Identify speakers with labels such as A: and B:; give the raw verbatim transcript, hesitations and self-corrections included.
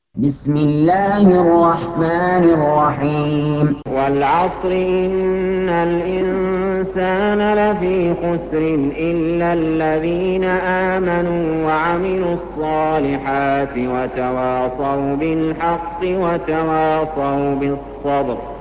A: بسم الله الرحمن الرحيم
B: وَالْعَصْرِ إِنَّ الْإِنسَانَ لَفِي خُسْرٍ إِلَّا الَّذِينَ آمَنُوا وَعَمِلُوا الصَّالِحَاتِ وَتَوَاصَوْا بِالْحَقِّ وَتَوَاصَوْا بِالصَّبْرِ